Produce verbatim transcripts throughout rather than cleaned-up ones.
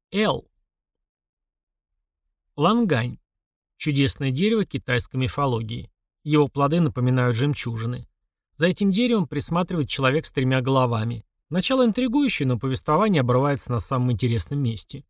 Л. Лангань. Чудесное дерево китайской мифологии. Его плоды напоминают жемчужины. За этим деревом присматривает человек с тремя головами. Начало интригующее, но повествование обрывается на самом интересном месте.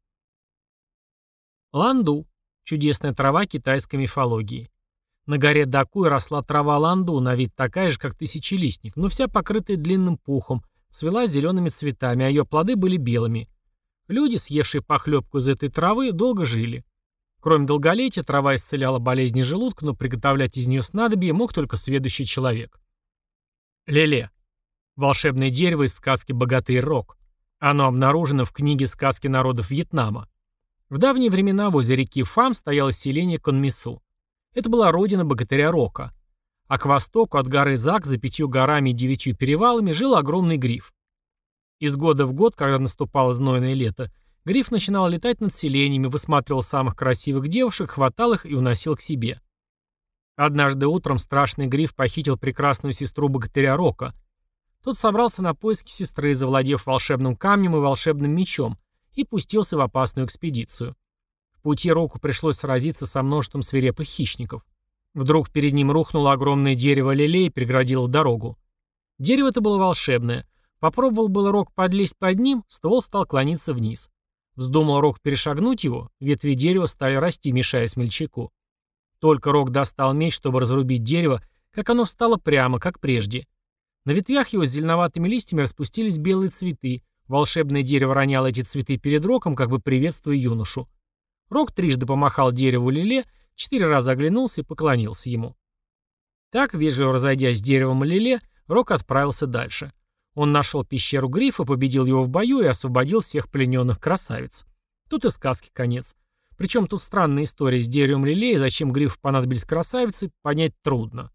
Ланду. Чудесная трава китайской мифологии. На горе Дакуй росла трава ланду, на вид такая же, как тысячелистник, но вся покрытая длинным пухом, цвела зелеными цветами, а ее плоды были белыми. Люди, съевшие похлебку из этой травы, долго жили. Кроме долголетия, трава исцеляла болезни желудка, но приготовлять из нее снадобье мог только сведущий человек. Леле. Волшебное дерево из сказки «Богатырь Рок». Оно обнаружено в книге «Сказки народов Вьетнама». В давние времена возле реки Фам стояло селение Конмису. Это была родина богатыря Рока. А к востоку от горы Зак за пятью горами и девятью перевалами жил огромный гриф. Из года в год, когда наступало знойное лето, гриф начинал летать над селениями, высматривал самых красивых девушек, хватал их и уносил к себе. Однажды утром страшный гриф похитил прекрасную сестру богатыря Рока. Тот собрался на поиски сестры, завладев волшебным камнем и волшебным мечом, и пустился в опасную экспедицию. В пути Року пришлось сразиться со множеством свирепых хищников. Вдруг перед ним рухнуло огромное дерево лилей и преградило дорогу. Дерево это было волшебное. Попробовал было Рок подлезть под ним, ствол стал клониться вниз. Вздумал Рок перешагнуть его, ветви дерева стали расти, мешая смельчаку. Только Рок достал меч, чтобы разрубить дерево, как оно встало прямо, как прежде. На ветвях его с зеленоватыми листьями распустились белые цветы. Волшебное дерево роняло эти цветы перед Роком, как бы приветствуя юношу. Рок трижды помахал дереву лиле, четыре раза оглянулся и поклонился ему. Так, вежливо разойдясь с деревом лиле, Рок отправился дальше. Он нашел пещеру грифа, победил его в бою и освободил всех плененных красавиц. Тут и сказки конец. Причем тут странная история с деревом лиле, и зачем грифу понадобились красавицы, понять трудно.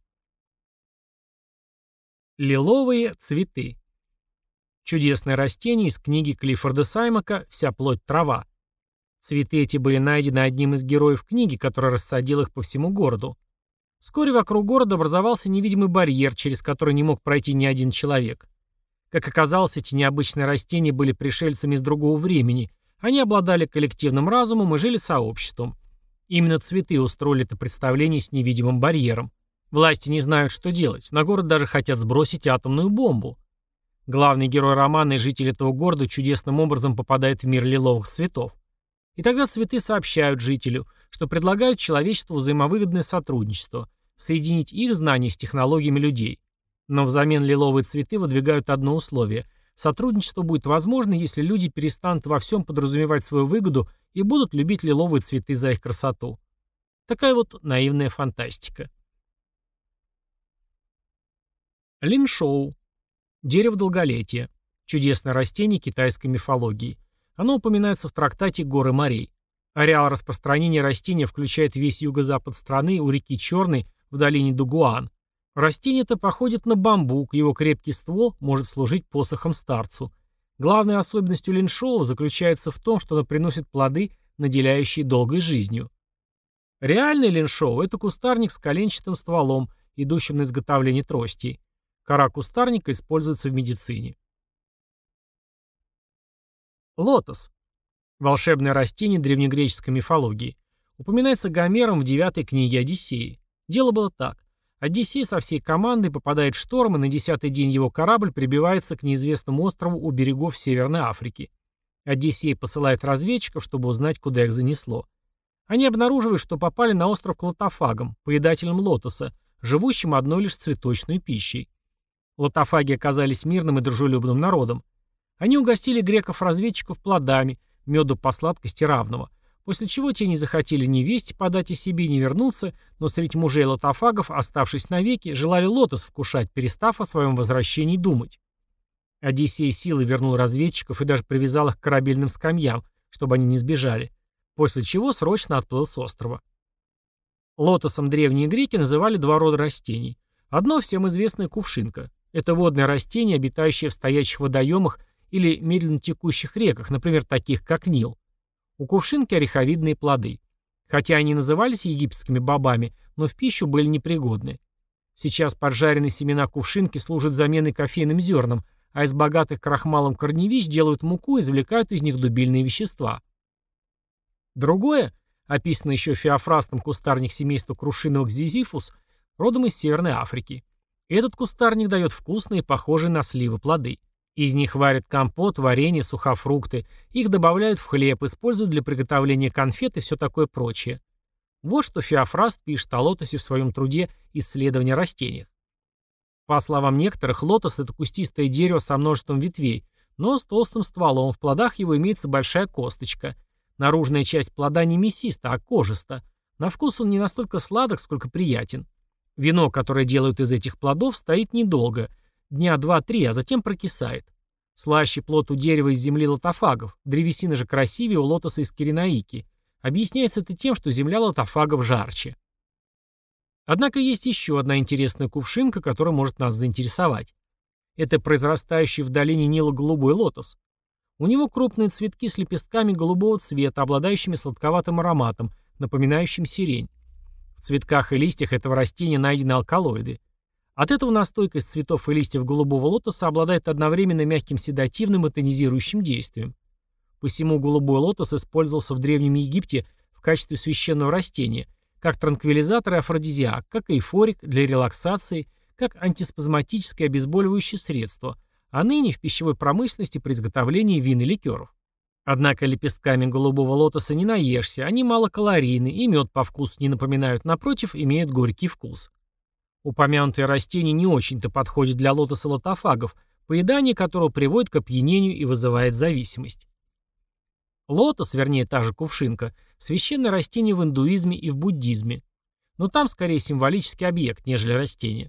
Лиловые цветы. Чудесное растение из книги Клиффорда Саймака «Вся плоть трава». Цветы эти были найдены одним из героев книги, который рассадил их по всему городу. Вскоре вокруг города образовался невидимый барьер, через который не мог пройти ни один человек. Как оказалось, эти необычные растения были пришельцами из другого времени. Они обладали коллективным разумом и жили сообществом. Именно цветы устроили это представление с невидимым барьером. Власти не знают, что делать. На город даже хотят сбросить атомную бомбу. Главный герой романа и житель этого города чудесным образом попадает в мир лиловых цветов. И тогда цветы сообщают жителю, что предлагают человечеству взаимовыгодное сотрудничество, соединить их знания с технологиями людей. Но взамен лиловые цветы выдвигают одно условие. Сотрудничество будет возможно, если люди перестанут во всем подразумевать свою выгоду и будут любить лиловые цветы за их красоту. Такая вот наивная фантастика. Линшоу. Дерево долголетия. Чудесное растение китайской мифологии. Оно упоминается в трактате «Горы морей». Ареал распространения растения включает весь юго-запад страны у реки Черной в долине Дугуан. Растение это походит на бамбук, его крепкий ствол может служить посохом старцу. Главной особенностью линшоу заключается в том, что оно приносит плоды, наделяющие долгой жизнью. Реальный линшоу – это кустарник с коленчатым стволом, идущим на изготовление тростей. Кора кустарника используется в медицине. Лотос. Волшебное растение древнегреческой мифологии. Упоминается Гомером в девятой книге Одиссеи. Дело было так. Одиссей со всей командой попадает в шторм, и на десятый день его корабль прибивается к неизвестному острову у берегов Северной Африки. Одиссей посылает разведчиков, чтобы узнать, куда их занесло. Они обнаруживают, что попали на остров Клотофагом, поедателем лотоса, живущим одной лишь цветочной пищей. Лотофаги оказались мирным и дружелюбным народом. Они угостили греков-разведчиков плодами, меду по сладкости равного, после чего те не захотели ни вести подать о себе, ни вернуться, но среди мужей лотофагов, оставшись навеки, желали лотос вкушать, перестав о своем возвращении думать. Одиссей силой вернул разведчиков и даже привязал их к корабельным скамьям, чтобы они не сбежали, после чего срочно отплыл с острова. Лотосом древние греки называли два рода растений. Одно всем известное кувшинка. Это водное растение, обитающее в стоячих водоемах или медленно текущих реках, например, таких как Нил. У кувшинки ореховидные плоды. Хотя они назывались египетскими бобами, но в пищу были непригодны. Сейчас поджаренные семена кувшинки служат заменой кофейным зернам, а из богатых крахмалом корневищ делают муку и извлекают из них дубильные вещества. Другое, описанный еще Феофрастом кустарник семейства крушиновых зизифус, родом из Северной Африки. Этот кустарник дает вкусные, похожие на сливы плоды. Из них варят компот, варенье, сухофрукты, их добавляют в хлеб, используют для приготовления конфет и все такое прочее. Вот что Феофраст пишет о лотосе в своем труде «Исследование растений». По словам некоторых, лотос – это кустистое дерево со множеством ветвей, но с толстым стволом, в плодах его имеется большая косточка. Наружная часть плода не мясиста, а кожиста. На вкус он не настолько сладок, сколько приятен. Вино, которое делают из этих плодов, стоит недолго, дня два-три, а затем прокисает. Слаще плод у дерева из земли лотофагов, древесина же красивее у лотоса из киренаики. Объясняется это тем, что земля лотофагов жарче. Однако есть еще одна интересная кувшинка, которая может нас заинтересовать. Это произрастающий в долине Нила голубой лотос. У него крупные цветки с лепестками голубого цвета, обладающими сладковатым ароматом, напоминающим сирень. В цветках и листьях этого растения найдены алкалоиды. От этого настойка из цветов и листьев голубого лотоса обладает одновременно мягким седативным и тонизирующим действием. Посему голубой лотос использовался в Древнем Египте в качестве священного растения, как транквилизатор и афродизиак, как эйфорик для релаксации, как антиспазматическое обезболивающее средство, а ныне в пищевой промышленности при изготовлении вин и ликеров. Однако лепестками голубого лотоса не наешься, они малокалорийны и мед по вкусу не напоминают, напротив, имеют горький вкус. Упомянутое растение не очень-то подходит для лотоса-лотофагов, поедание которого приводит к опьянению и вызывает зависимость. Лотос, вернее та же кувшинка, священное растение в индуизме и в буддизме. Но там скорее символический объект, нежели растение.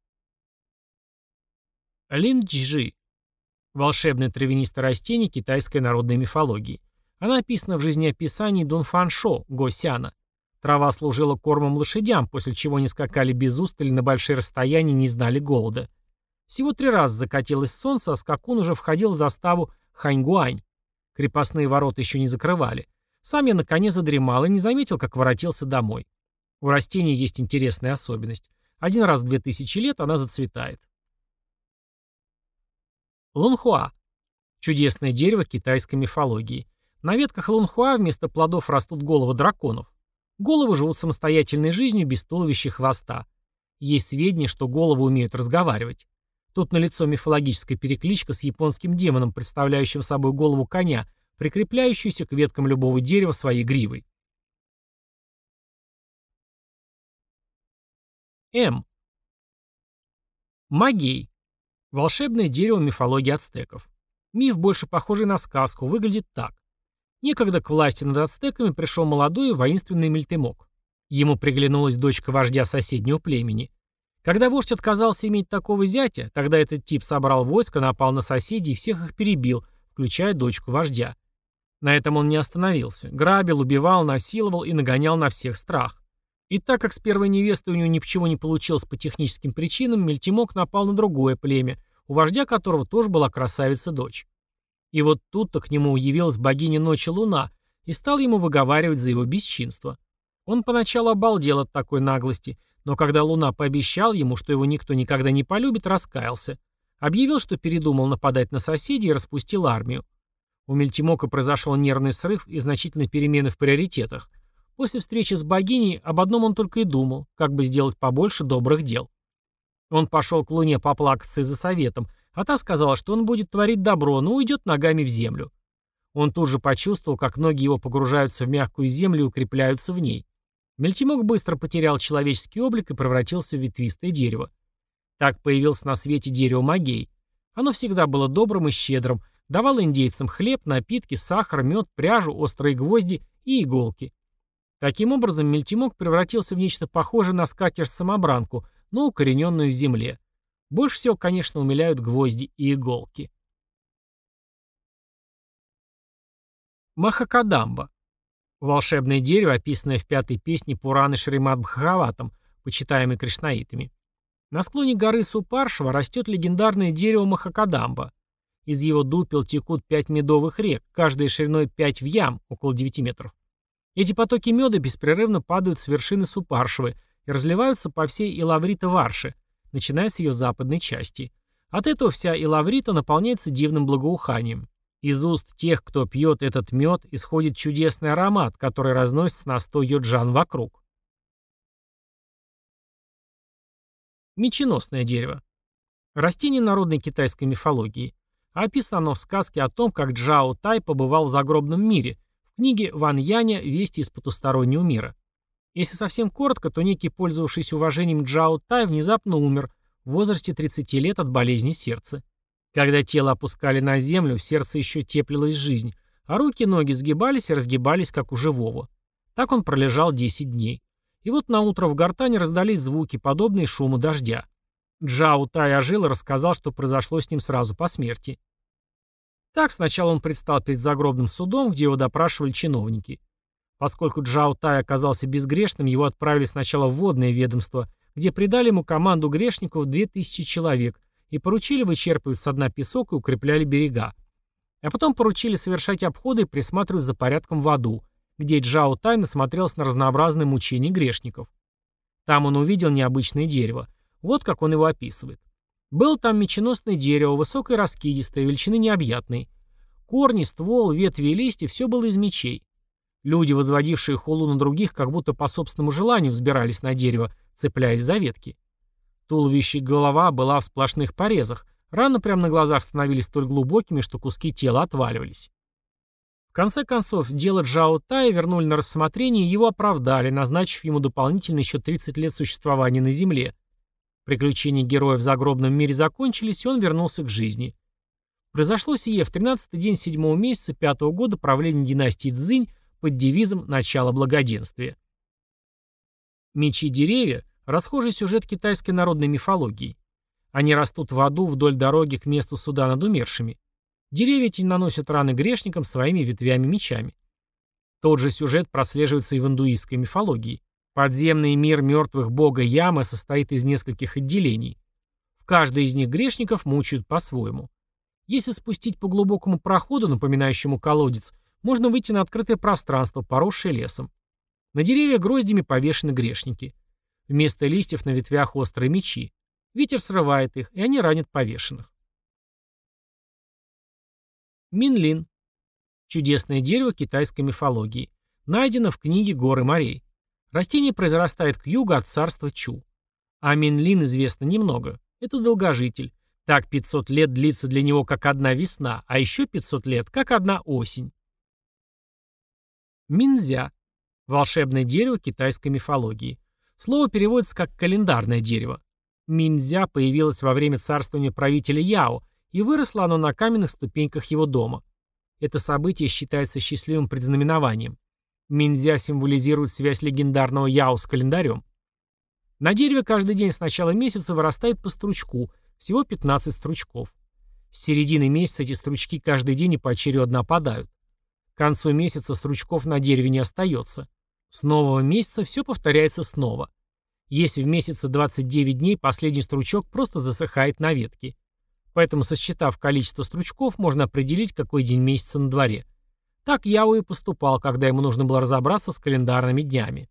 Линчжи. Волшебное травянистое растение китайской народной мифологии. Она описана в жизнеописании Дунфаншо, Госяна. Трава служила кормом лошадям, после чего они скакали без устали на большие расстояния и не знали голода. Всего три раза закатилось солнце, а скакун уже входил в заставу Ханьгуань. Крепостные ворота еще не закрывали. Сам я на коне задремал и не заметил, как воротился домой. У растения есть интересная особенность. Один раз в две тысячи лет она зацветает. Лунхуа. Чудесное дерево китайской мифологии. На ветках лунхуа вместо плодов растут головы драконов. Головы живут самостоятельной жизнью без туловища и хвоста. Есть сведения, что головы умеют разговаривать. Тут налицо мифологическая перекличка с японским демоном, представляющим собой голову коня, прикрепляющуюся к веткам любого дерева своей гривой. М. Магей. Волшебное дерево мифологии ацтеков. Миф, больше похожий на сказку, выглядит так. Некогда к власти над ацтеками пришел молодой и воинственный Мельтемок. Ему приглянулась дочка вождя соседнего племени. Когда вождь отказался иметь такого зятя, тогда этот тип собрал войско, напал на соседей и всех их перебил, включая дочку вождя. На этом он не остановился. Грабил, убивал, насиловал и нагонял на всех страх. И так как с первой невестой у него ничего не получилось по техническим причинам, Мельтемок напал на другое племя, у вождя которого тоже была красавица-дочь. И вот тут-то к нему явилась богиня ночи Луна и стал ему выговаривать за его бесчинство. Он поначалу обалдел от такой наглости, но когда Луна пообещал ему, что его никто никогда не полюбит, раскаялся. Объявил, что передумал нападать на соседей и распустил армию. У Мельтемока произошел нервный срыв и значительные перемены в приоритетах. После встречи с богиней об одном он только и думал, как бы сделать побольше добрых дел. Он пошел к Луне поплакаться за советом, а та сказала, что он будет творить добро, но уйдет ногами в землю. Он тут же почувствовал, как ноги его погружаются в мягкую землю и укрепляются в ней. Мельтемок быстро потерял человеческий облик и превратился в ветвистое дерево. Так появилось на свете дерево Магей. Оно всегда было добрым и щедрым, давало индейцам хлеб, напитки, сахар, мед, пряжу, острые гвозди и иголки. Таким образом, Мельтемок превратился в нечто похожее на скатерть-самобранку, но укорененную в земле. Больше всего, конечно, умиляют гвозди и иголки. Махакадамба. Волшебное дерево, описанное в пятой песне Пураны Шримад Бхагаватам, почитаемой кришнаитами. На склоне горы Супаршва растет легендарное дерево Махакадамба. Из его дупел текут пять медовых рек, каждая шириной пять вьям, около девяти метров. Эти потоки меда беспрерывно падают с вершины Супаршвы и разливаются по всей Илаврита-Варше, начиная с ее западной части. От этого вся Илаврита наполняется дивным благоуханием. Из уст тех, кто пьет этот мед, исходит чудесный аромат, который разносится на сто йоджан вокруг. Меченосное дерево. Растение народной китайской мифологии. Описано оно в сказке о том, как Джао Тай побывал в загробном мире, в книге Ван Яня «Вести из потустороннего мира». Если совсем коротко, то некий, пользовавшийся уважением Джао Тай, внезапно умер в возрасте тридцати лет от болезни сердца. Когда тело опускали на землю, в сердце еще теплилась жизнь, а руки и ноги сгибались и разгибались, как у живого. Так он пролежал десять дней. И вот наутро в гортани раздались звуки, подобные шуму дождя. Джао Тай ожил и рассказал, что произошло с ним сразу по смерти. Так сначала он предстал перед загробным судом, где его допрашивали чиновники. Поскольку Джао Тай оказался безгрешным, его отправили сначала в водное ведомство, где придали ему команду грешников две тысячи человек и поручили вычерпывать со дна песок и укрепляли берега. А потом поручили совершать обходы и присматривать за порядком в аду, где Джао Тай насмотрелся на разнообразные мучения грешников. Там он увидел необычное дерево. Вот как он его описывает. Было там меченосное дерево, высокое, раскидистое, величины необъятной. Корни, ствол, ветви и листья — все было из мечей. Люди, возводившие хулу на других, как будто по собственному желанию взбирались на дерево, цепляясь за ветки. Туловище и голова была в сплошных порезах, раны прямо на глазах становились столь глубокими, что куски тела отваливались. В конце концов, дело Джао Тая вернули на рассмотрение и его оправдали, назначив ему дополнительно еще тридцать лет существования на земле. Приключения героя в загробном мире закончились, и он вернулся к жизни. Произошло сие в тринадцатый день седьмого месяца пятого года правления династии Цзинь под девизом «Начало благоденствия». Мечи-деревья – расхожий сюжет китайской народной мифологии. Они растут в аду вдоль дороги к месту суда над умершими. Деревья эти наносят раны грешникам своими ветвями-мечами. Тот же сюжет прослеживается и в индуистской мифологии. Подземный мир мертвых бога Ямы состоит из нескольких отделений. В каждой из них грешников мучают по-своему. Если спустить по глубокому проходу, напоминающему колодец, можно выйти на открытое пространство, поросшее лесом. На деревьях гроздями повешены грешники. Вместо листьев на ветвях острые мечи. Ветер срывает их, и они ранят повешенных. Минлин. Чудесное дерево китайской мифологии. Найдено в книге «Горы морей». Растение произрастает к югу от царства Чу. О Минлин известно немного. Это долгожитель. Так пятьсот лет длится для него как одна весна, а еще пятьсот лет как одна осень. Минзя. Волшебное дерево китайской мифологии. Слово переводится как «календарное дерево». Минзя появилось во время царствования правителя Яо, и выросло оно на каменных ступеньках его дома. Это событие считается счастливым предзнаменованием. Минзя символизирует связь легендарного Яо с календарем. На дереве каждый день с начала месяца вырастает по стручку, всего пятнадцать стручков. С середины месяца эти стручки каждый день и поочередно опадают. К концу месяца стручков на дереве не остается. С нового месяца все повторяется снова. Если в месяце двадцать девять дней, последний стручок просто засыхает на ветке. Поэтому, сосчитав количество стручков, можно определить, какой день месяца на дворе. Так Яо и поступал, когда ему нужно было разобраться с календарными днями.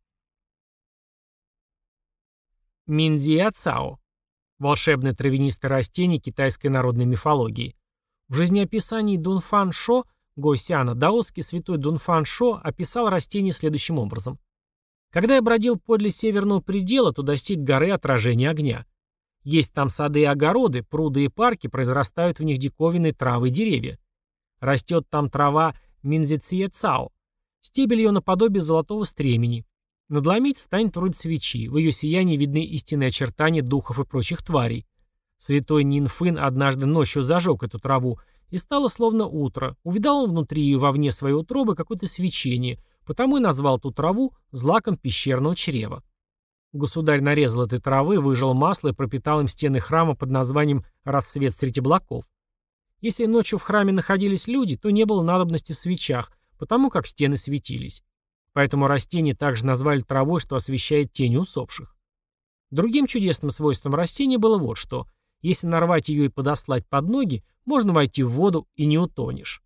Минзия Цао. Волшебное травянистое растение китайской народной мифологии. В жизнеописании Дунфан Шо Госяна даосский святой Дунфан Шо описал растение следующим образом. Когда я бродил подле северного предела, то достиг горы отражения огня. Есть там сады и огороды, пруды и парки, произрастают в них диковинные травы и деревья. Растет там трава Минзиция Цао. Стебель ее наподобие золотого стремени. Надломить станет вроде свечи, в ее сиянии видны истинные очертания духов и прочих тварей. Святой Нинфын однажды ночью зажег эту траву, и стало словно утро. Увидал он внутри и вовне своей утробы какое-то свечение, потому и назвал ту траву злаком пещерного чрева. Государь нарезал этой травы, выжал масло и пропитал им стены храма под названием «Рассвет среди облаков». Если ночью в храме находились люди, то не было надобности в свечах, потому как стены светились. Поэтому растение также назвали травой, что освещает тени усопших. Другим чудесным свойством растения было вот что. Если нарвать ее и подослать под ноги, можно войти в воду и не утонешь.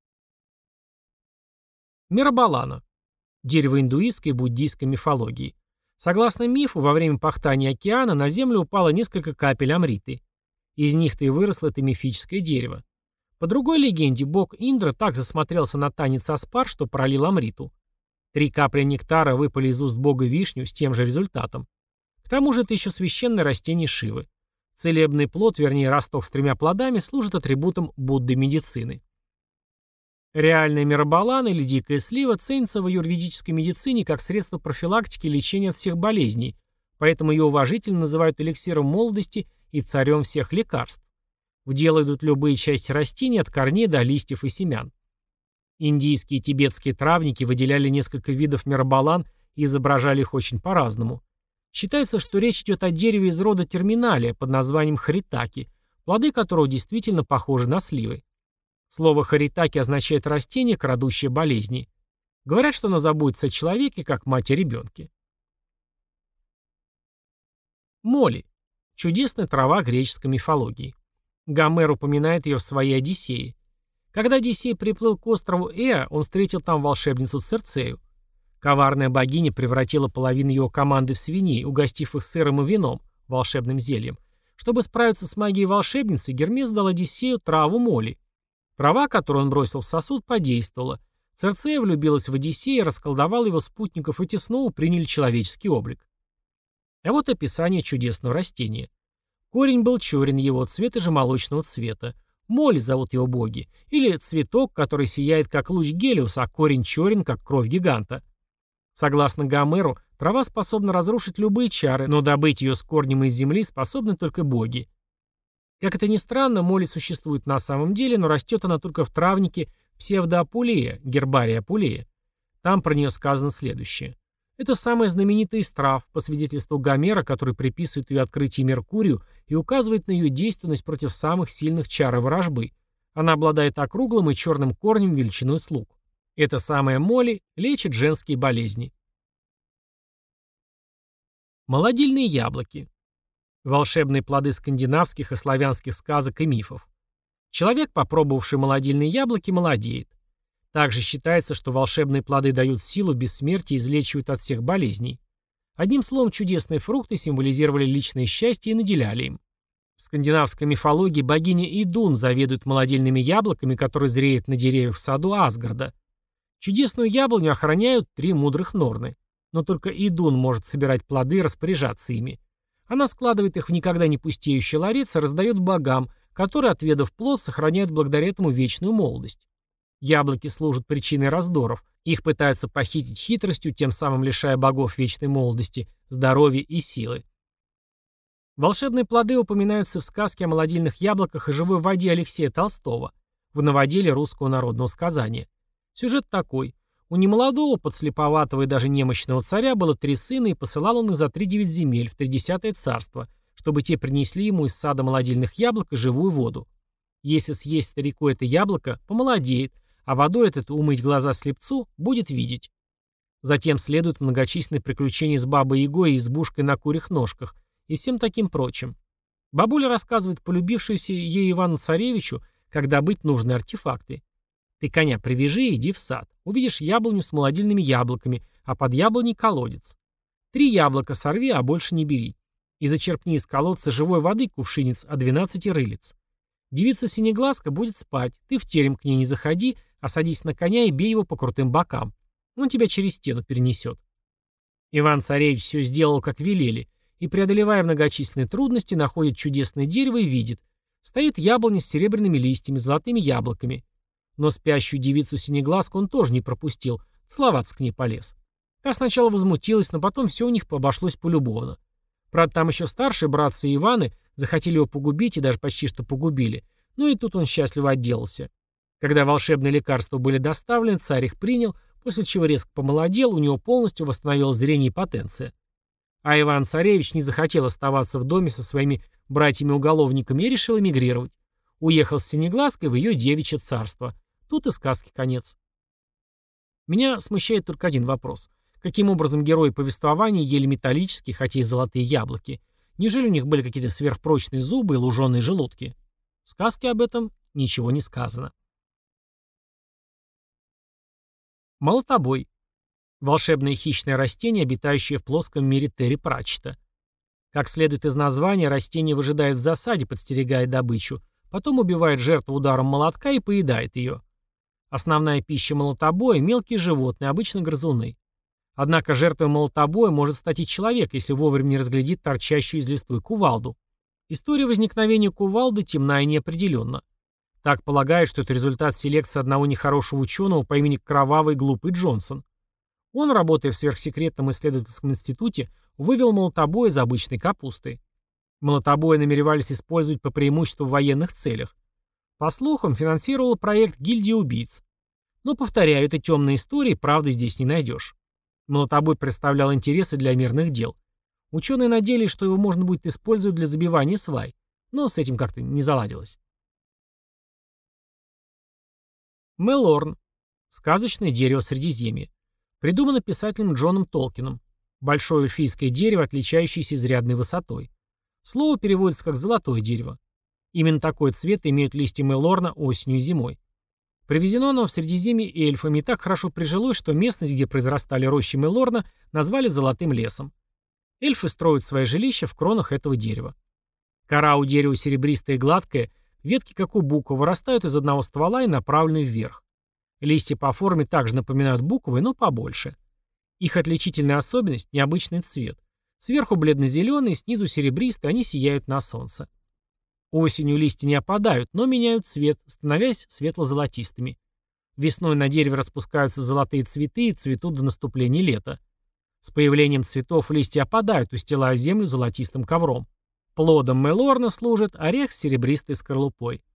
Мирабалана. Дерево индуистской и буддийской мифологии. Согласно мифу, во время пахтания океана на землю упало несколько капель амриты. Из них-то и выросло это мифическое дерево. По другой легенде, бог Индра так засмотрелся на танец Аспар, что пролил Амриту. Три капли нектара выпали из уст бога Вишню с тем же результатом. К тому же это еще священное растение Шивы. Целебный плод, вернее росток с тремя плодами, служит атрибутом Будды медицины. Реальная мирабалана или дикая слива ценится в аюрведической медицине как средство профилактики и лечения от всех болезней, поэтому ее уважительно называют эликсиром молодости и царем всех лекарств. В дело идут любые части растений от корней до листьев и семян. Индийские и тибетские травники выделяли несколько видов мирабалан и изображали их очень по-разному. Считается, что речь идет о дереве из рода терминалия под названием харитаки, плоды которого действительно похожи на сливы. Слово харитаки означает растение, крадущее болезни. Говорят, что оно заботится о человеке, как мать о ребенке. Моли. Чудесная трава греческой мифологии. Гомер упоминает ее в своей Одиссее. Когда Одиссей приплыл к острову Эа, он встретил там волшебницу Цирцею. Коварная богиня превратила половину его команды в свиней, угостив их сыром и вином, волшебным зельем. Чтобы справиться с магией волшебницы, Гермес дал Одиссею траву моли. Трава, которую он бросил в сосуд, подействовала. Цирцея влюбилась в Одиссея, расколдовала его спутников, и те снова приняли человеческий облик. А вот описание чудесного растения. Корень был черен его, цвета же молочного цвета. Моли зовут его боги. Или цветок, который сияет как луч Гелиуса, а корень черен, как кровь гиганта. Согласно Гомеру, трава способна разрушить любые чары, но добыть ее с корнем из земли способны только боги. Как это ни странно, моли существует на самом деле, но растет она только в травнике псевдоапулея, гербария апулея. Там про нее сказано следующее. Это самая знаменитая из трав, по свидетельству Гомера, который приписывает ее открытие Меркурию и указывает на ее действенность против самых сильных чар и ворожбы. Она обладает округлым и черным корнем величиной с лук. Эта самая моли лечит женские болезни. Молодильные яблоки. Волшебные плоды скандинавских и славянских сказок и мифов. Человек, попробовавший молодильные яблоки, молодеет. Также считается, что волшебные плоды дают силу, бессмертие и излечивают от всех болезней. Одним словом, чудесные фрукты символизировали личное счастье и наделяли им. В скандинавской мифологии богиня Идун заведует молодильными яблоками, которые зреют на деревьях в саду Асгарда. Чудесную яблоню охраняют три мудрых норны. Но только Идун может собирать плоды и распоряжаться ими. Она складывает их в никогда не пустеющий ларец и раздает богам, которые, отведав плод, сохраняют благодаря этому вечную молодость. Яблоки служат причиной раздоров. Их пытаются похитить хитростью, тем самым лишая богов вечной молодости, здоровья и силы. Волшебные плоды упоминаются в сказке о молодильных яблоках и живой воде Алексея Толстого, в новоделе русского народного сказания. Сюжет такой. У немолодого, подслеповатого и даже немощного царя было три сына, и посылал он их за тридевять земель, в тридесятое царство, чтобы те принесли ему из сада молодильных яблок и живую воду. Если съесть старику это яблоко, помолодеет, а водой этот умыть глаза слепцу будет видеть. Затем следуют многочисленные приключения с бабой Ягой и избушкой на курьих ножках, и всем таким прочим. Бабуля рассказывает полюбившуюся ей Ивану-царевичу, как добыть нужные артефакты. Ты коня привяжи и иди в сад. Увидишь яблоню с молодильными яблоками, а под яблоней колодец. Три яблока сорви, а больше не бери. И зачерпни из колодца живой воды кувшинец, а двенадцати рылиц. Девица Синеглазка будет спать, ты в терем к ней не заходи, а садись на коня и бей его по крутым бокам. Он тебя через стену перенесет. Иван-царевич все сделал, как велели, и, преодолевая многочисленные трудности, находит чудесное дерево и видит. Стоит яблоня с серебряными листьями, золотыми яблоками. Но спящую девицу Синеглазку он тоже не пропустил, целоваться к ней полез. Та сначала возмутилась, но потом все у них обошлось полюбовно. Правда, там еще старшие братцы Иваны захотели его погубить и даже почти что погубили, но и тут он счастливо отделался. Когда волшебные лекарства были доставлены, царь их принял, после чего резко помолодел, у него полностью восстановилось зрение и потенция. А Иван-царевич не захотел оставаться в доме со своими братьями-уголовниками и решил эмигрировать. Уехал с Синеглазкой в ее девичье царство. Тут и сказки конец. Меня смущает только один вопрос. Каким образом герои повествования ели металлические, хотя и золотые яблоки? Неужели у них были какие-то сверхпрочные зубы и луженые желудки? В сказке об этом ничего не сказано. Молотобой. Волшебное хищное растение, обитающее в плоском мире Терри Пратчетта. Как следует из названия, растение выжидает в засаде, подстерегая добычу, потом убивает жертву ударом молотка и поедает ее. Основная пища молотобоя – мелкие животные, обычно грызуны. Однако жертвой молотобоя может стать и человек, если вовремя не разглядит торчащую из листвы кувалду. История возникновения кувалды темна и неопределенна. Так полагают, что это результат селекции одного нехорошего ученого по имени Кровавый Глупый Джонсон. Он, работая в сверхсекретном исследовательском институте, вывел молотобой из обычной капусты. Молотобои намеревались использовать по преимуществу в военных целях. По слухам, финансировала проект гильдия убийц. Но, повторяю, это темная история, правды здесь не найдешь. Молотобой представлял интересы для мирных дел. Ученые надеялись, что его можно будет использовать для забивания свай, но с этим как-то не заладилось. Мелорн. Сказочное дерево Средиземья. Придумано писателем Джоном Толкином. Большое эльфийское дерево, отличающееся изрядной высотой. Слово переводится как «золотое дерево». Именно такой цвет имеют листья Мелорна осенью и зимой. Привезено оно в Средиземье эльфами и так хорошо прижилось, что местность, где произрастали рощи Мелорна, назвали «золотым лесом». Эльфы строят свои жилища в кронах этого дерева. Кора у дерева серебристая и гладкая, ветки, как у бука, вырастают из одного ствола и направлены вверх. Листья по форме также напоминают буковые, но побольше. Их отличительная особенность – необычный цвет. Сверху бледно-зеленый, снизу серебристый, они сияют на солнце. Осенью листья не опадают, но меняют цвет, становясь светло-золотистыми. Весной на дереве распускаются золотые цветы и цветут до наступления лета. С появлением цветов листья опадают, устилая землю золотистым ковром. Плодом Мелорна служит орех с серебристой скорлупой.